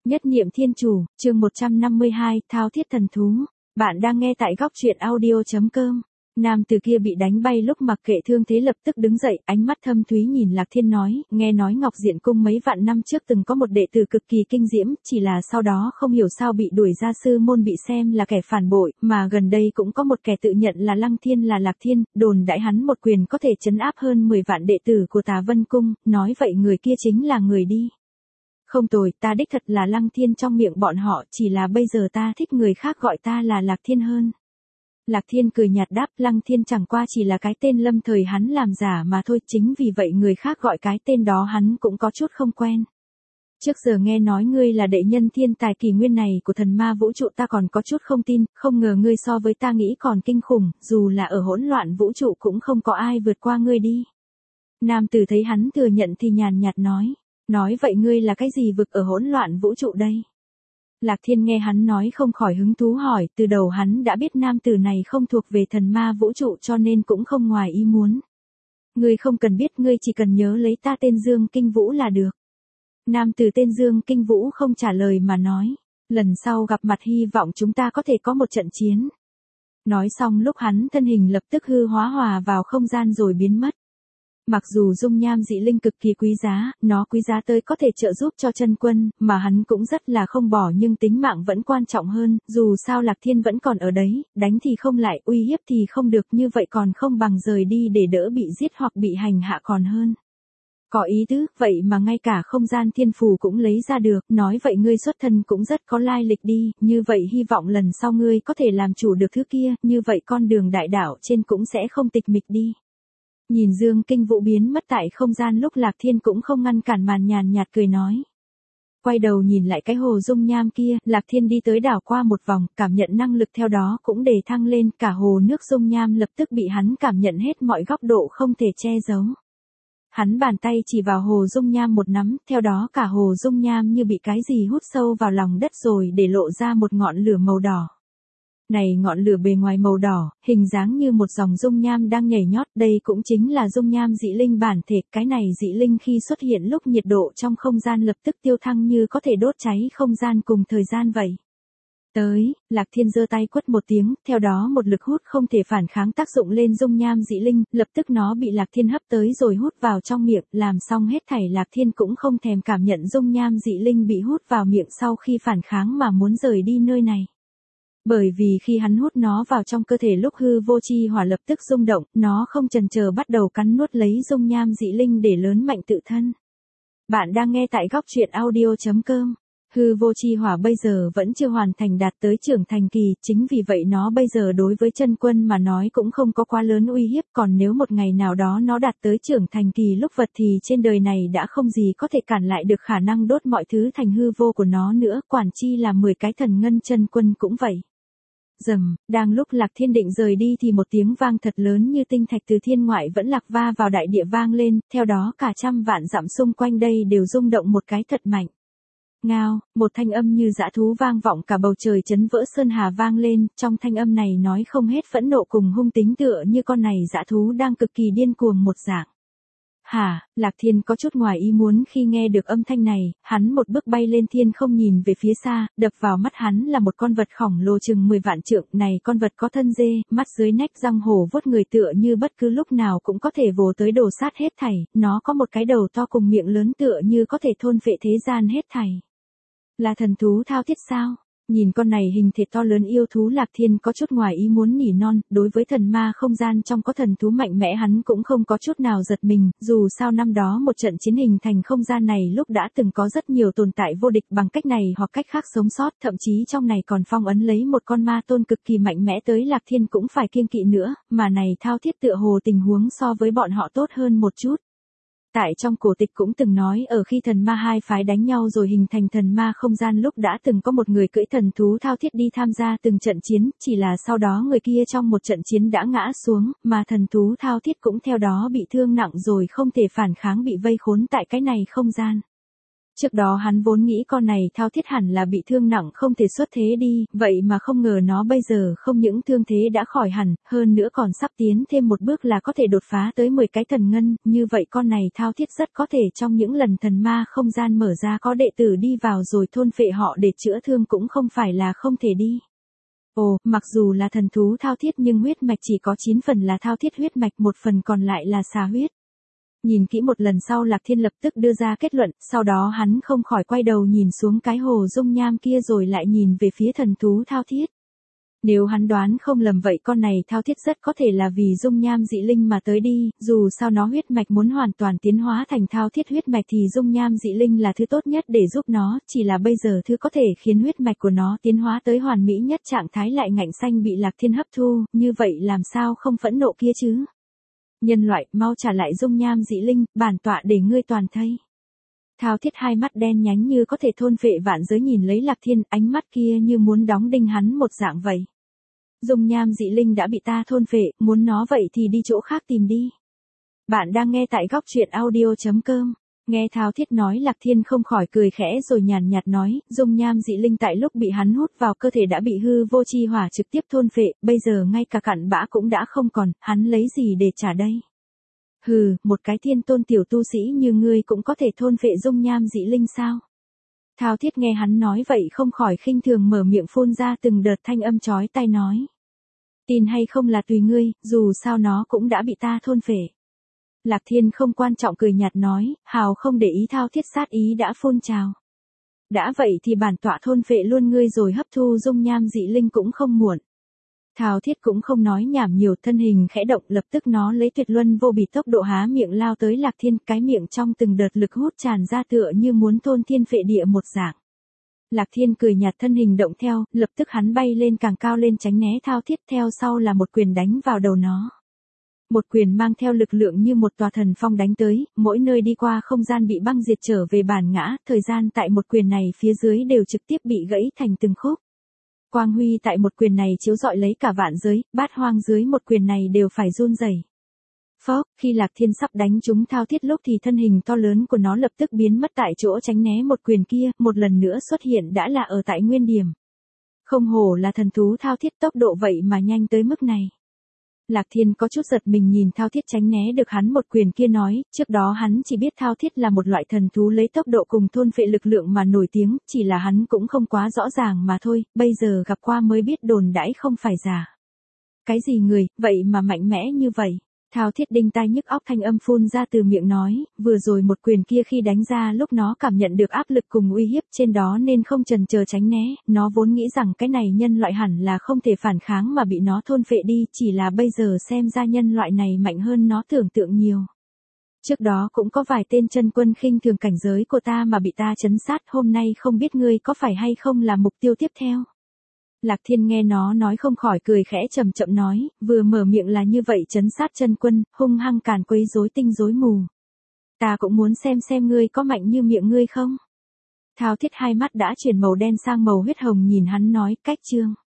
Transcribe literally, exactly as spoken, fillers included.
Nhất niệm thiên chủ, chương một trăm năm mươi hai, thao thiết thần thú. Bạn đang nghe tại góc truyện audio.com. Nam từ kia bị đánh bay lúc mặc kệ thương thế lập tức đứng dậy, ánh mắt thâm thúy nhìn Lạc Thiên nói, nghe nói Ngọc Diện Cung mấy vạn năm trước từng có một đệ tử cực kỳ kinh diễm, chỉ là sau đó không hiểu sao bị đuổi ra sư môn, bị xem là kẻ phản bội, mà gần đây cũng có một kẻ tự nhận là Lăng Thiên là Lạc Thiên, đồn đại hắn một quyền có thể trấn áp hơn mười vạn đệ tử của Tà Vân Cung, nói vậy người kia chính là người đi. Không tồi, ta đích thật là Lăng Thiên trong miệng bọn họ, chỉ là bây giờ ta thích người khác gọi ta là Lạc Thiên hơn. Lạc Thiên cười nhạt đáp, Lăng Thiên chẳng qua chỉ là cái tên lâm thời hắn làm giả mà thôi, chính vì vậy người khác gọi cái tên đó hắn cũng có chút không quen. Trước giờ nghe nói ngươi là đệ nhân thiên tài kỳ nguyên này của thần ma vũ trụ, ta còn có chút không tin, không ngờ ngươi so với ta nghĩ còn kinh khủng, dù là ở hỗn loạn vũ trụ cũng không có ai vượt qua ngươi đi. Nam tử thấy hắn thừa nhận thì nhàn nhạt nói, nói vậy ngươi là cái gì vực ở hỗn loạn vũ trụ đây? Lạc Thiên nghe hắn nói không khỏi hứng thú hỏi, từ đầu hắn đã biết nam tử này không thuộc về thần ma vũ trụ cho nên cũng không ngoài ý muốn. Ngươi không cần biết, ngươi chỉ cần nhớ lấy ta tên Dương Kinh Vũ là được. Nam tử tên Dương Kinh Vũ không trả lời mà nói, lần sau gặp mặt hy vọng chúng ta có thể có một trận chiến. Nói xong lúc hắn thân hình lập tức hư hóa hòa vào không gian rồi biến mất. Mặc dù dung nham dị linh cực kỳ quý giá, nó quý giá tới có thể trợ giúp cho chân quân, mà hắn cũng rất là không bỏ, nhưng tính mạng vẫn quan trọng hơn, dù sao Lạc Thiên vẫn còn ở đấy, đánh thì không lại, uy hiếp thì không được, như vậy còn không bằng rời đi để đỡ bị giết hoặc bị hành hạ còn hơn. Có ý tứ, vậy mà ngay cả không gian thiên phù cũng lấy ra được, nói vậy ngươi xuất thân cũng rất có lai lịch đi, như vậy hy vọng lần sau ngươi có thể làm chủ được thứ kia, như vậy con đường đại đạo trên cũng sẽ không tịch mịch đi. Nhìn Dương Kinh Vũ biến mất tại không gian lúc Lạc Thiên cũng không ngăn cản màn nhàn nhạt cười nói. Quay đầu nhìn lại cái hồ dung nham kia, Lạc Thiên đi tới đảo qua một vòng, cảm nhận năng lực theo đó cũng đề thăng lên, cả hồ nước dung nham lập tức bị hắn cảm nhận hết mọi góc độ không thể che giấu. Hắn bàn tay chỉ vào hồ dung nham một nắm, theo đó cả hồ dung nham như bị cái gì hút sâu vào lòng đất rồi để lộ ra một ngọn lửa màu đỏ. Này ngọn lửa bề ngoài màu đỏ, hình dáng như một dòng dung nham đang nhảy nhót, đây cũng chính là dung nham dị linh bản thể, cái này dị linh khi xuất hiện lúc nhiệt độ trong không gian lập tức tiêu thăng như có thể đốt cháy không gian cùng thời gian vậy. Tới, Lạc Thiên giơ tay quất một tiếng, theo đó một lực hút không thể phản kháng tác dụng lên dung nham dị linh, lập tức nó bị Lạc Thiên hấp tới rồi hút vào trong miệng, làm xong hết thảy Lạc Thiên cũng không thèm cảm nhận dung nham dị linh bị hút vào miệng sau khi phản kháng mà muốn rời đi nơi này. Bởi vì khi hắn hút nó vào trong cơ thể lúc hư vô chi hỏa lập tức rung động, nó không chần chờ bắt đầu cắn nuốt lấy dung nham dị linh để lớn mạnh tự thân. Bạn đang nghe tại góc truyện audio.com. Hư vô chi hỏa bây giờ vẫn chưa hoàn thành đạt tới trưởng thành kỳ, chính vì vậy nó bây giờ đối với chân quân mà nói cũng không có quá lớn uy hiếp, còn nếu một ngày nào đó nó đạt tới trưởng thành kỳ lúc vật thì trên đời này đã không gì có thể cản lại được khả năng đốt mọi thứ thành hư vô của nó nữa, quản chi là mười cái thần ngân chân quân cũng vậy. Rầm, đang lúc Lạc Thiên định rời đi thì một tiếng vang thật lớn như tinh thạch từ thiên ngoại vẫn lạc va vào đại địa vang lên, theo đó cả trăm vạn dặm xung quanh đây đều rung động một cái thật mạnh. Ngao, một thanh âm như dã thú vang vọng cả bầu trời chấn vỡ sơn hà vang lên, trong thanh âm này nói không hết phẫn nộ cùng hung tính, tựa như con này dã thú đang cực kỳ điên cuồng một dạng. Hả, Lạc Thiên có chút ngoài ý muốn khi nghe được âm thanh này, hắn một bước bay lên thiên không nhìn về phía xa, đập vào mắt hắn là một con vật khổng lồ chừng mười vạn trượng, này con vật có thân dê, mắt dưới nách răng hổ vuốt người tựa như bất cứ lúc nào cũng có thể vồ tới đổ sát hết thảy, nó có một cái đầu to cùng miệng lớn tựa như có thể thôn phệ thế gian hết thảy. Là thần thú thao thiết sao? Nhìn con này hình thể to lớn yêu thú, Lạc Thiên có chút ngoài ý muốn nỉ non, đối với thần ma không gian trong có thần thú mạnh mẽ hắn cũng không có chút nào giật mình, dù sao năm đó một trận chiến hình thành không gian này lúc đã từng có rất nhiều tồn tại vô địch bằng cách này hoặc cách khác sống sót, thậm chí trong này còn phong ấn lấy một con ma tôn cực kỳ mạnh mẽ tới Lạc Thiên cũng phải kiêng kỵ nữa, mà này thao thiết tựa hồ tình huống so với bọn họ tốt hơn một chút. Tại trong cổ tịch cũng từng nói ở khi thần ma hai phái đánh nhau rồi hình thành thần ma không gian lúc đã từng có một người cưỡi thần thú thao thiết đi tham gia từng trận chiến, chỉ là sau đó người kia trong một trận chiến đã ngã xuống, mà thần thú thao thiết cũng theo đó bị thương nặng rồi không thể phản kháng bị vây khốn tại cái này không gian. Trước đó hắn vốn nghĩ con này thao thiết hẳn là bị thương nặng không thể xuất thế đi, vậy mà không ngờ nó bây giờ không những thương thế đã khỏi hẳn, hơn nữa còn sắp tiến thêm một bước là có thể đột phá tới mười cái thần ngân, như vậy con này thao thiết rất có thể trong những lần thần ma không gian mở ra có đệ tử đi vào rồi thôn phệ họ để chữa thương cũng không phải là không thể đi. Ồ, mặc dù là thần thú thao thiết nhưng huyết mạch chỉ có chín phần là thao thiết huyết mạch, một phần còn lại là xà huyết. Nhìn kỹ một lần sau Lạc Thiên lập tức đưa ra kết luận, sau đó hắn không khỏi quay đầu nhìn xuống cái hồ dung nham kia rồi lại nhìn về phía thần thú thao thiết. Nếu hắn đoán không lầm vậy con này thao thiết rất có thể là vì dung nham dị linh mà tới đi, dù sao nó huyết mạch muốn hoàn toàn tiến hóa thành thao thiết huyết mạch thì dung nham dị linh là thứ tốt nhất để giúp nó, chỉ là bây giờ thứ có thể khiến huyết mạch của nó tiến hóa tới hoàn mỹ nhất trạng thái lại ngạnh xanh bị Lạc Thiên hấp thu, như vậy làm sao không phẫn nộ kia chứ? Nhân loại, mau trả lại dung nham dị linh, bản tọa để ngươi toàn thây. Thao thiết hai mắt đen nhánh như có thể thôn phệ vạn giới nhìn lấy Lạc Thiên, ánh mắt kia như muốn đóng đinh hắn một dạng vậy. Dung nham dị linh đã bị ta thôn phệ, muốn nó vậy thì đi chỗ khác tìm đi. Bạn đang nghe tại góc truyện audio chấm com. Nghe Thao thiết nói Lạc Thiên không khỏi cười khẽ rồi nhàn nhạt nói, dung nham dị linh tại lúc bị hắn hút vào cơ thể đã bị hư vô chi hỏa trực tiếp thôn phệ, bây giờ ngay cả cặn bã cũng đã không còn, hắn lấy gì để trả đây? Hừ, một cái thiên tôn tiểu tu sĩ như ngươi cũng có thể thôn phệ dung nham dị linh sao? Thao thiết nghe hắn nói vậy không khỏi khinh thường mở miệng phun ra từng đợt thanh âm chói tai nói. Tin hay không là tùy ngươi, dù sao nó cũng đã bị ta thôn phệ. Lạc Thiên không quan trọng cười nhạt nói, hào không để ý thao thiết sát ý đã phun trào. Đã vậy thì bản tọa thôn phệ luôn ngươi rồi hấp thu dung nham dị linh cũng không muộn. Thao thiết cũng không nói nhảm nhiều, thân hình khẽ động, lập tức nó lấy tuyệt luân vô bì tốc độ há miệng lao tới Lạc Thiên, cái miệng trong từng đợt lực hút tràn ra tựa như muốn thôn thiên phệ địa một dạng. Lạc Thiên cười nhạt thân hình động theo, lập tức hắn bay lên càng cao lên tránh né thao thiết, theo sau là một quyền đánh vào đầu nó. Một quyền mang theo lực lượng như một tòa thần phong đánh tới, mỗi nơi đi qua không gian bị băng diệt trở về bản ngã, thời gian tại một quyền này phía dưới đều trực tiếp bị gãy thành từng khúc. Quang huy tại một quyền này chiếu rọi lấy cả vạn giới, bát hoang dưới một quyền này đều phải run rẩy. Phốc, khi Lạc Thiên sắp đánh trúng thao thiết lúc thì thân hình to lớn của nó lập tức biến mất tại chỗ tránh né một quyền kia, một lần nữa xuất hiện đã là ở tại nguyên điểm. Không hổ là thần thú thao thiết, tốc độ vậy mà nhanh tới mức này. Lạc Thiên có chút giật mình nhìn thao thiết tránh né được hắn một quyền kia nói, trước đó hắn chỉ biết thao thiết là một loại thần thú lấy tốc độ cùng thôn phệ lực lượng mà nổi tiếng, chỉ là hắn cũng không quá rõ ràng mà thôi, bây giờ gặp qua mới biết đồn đãi không phải giả. Cái gì người, vậy mà mạnh mẽ như vậy? Thao thiết đinh tai nhức óc thanh âm phun ra từ miệng nói, vừa rồi một quyền kia khi đánh ra lúc nó cảm nhận được áp lực cùng uy hiếp trên đó nên không chần chờ tránh né, nó vốn nghĩ rằng cái này nhân loại hẳn là không thể phản kháng mà bị nó thôn phệ đi, chỉ là bây giờ xem ra nhân loại này mạnh hơn nó tưởng tượng nhiều. Trước đó cũng có vài tên chân quân khinh thường cảnh giới của ta mà bị ta trấn sát, hôm nay không biết ngươi có phải hay không là mục tiêu tiếp theo. Lạc Thiên nghe nó nói không khỏi cười khẽ chậm chậm nói, vừa mở miệng là như vậy trấn sát chân quân, hung hăng càn quấy rối tinh rối mù. Ta cũng muốn xem xem ngươi có mạnh như miệng ngươi không. Thao thiết hai mắt đã chuyển màu đen sang màu huyết hồng nhìn hắn nói, cách chương.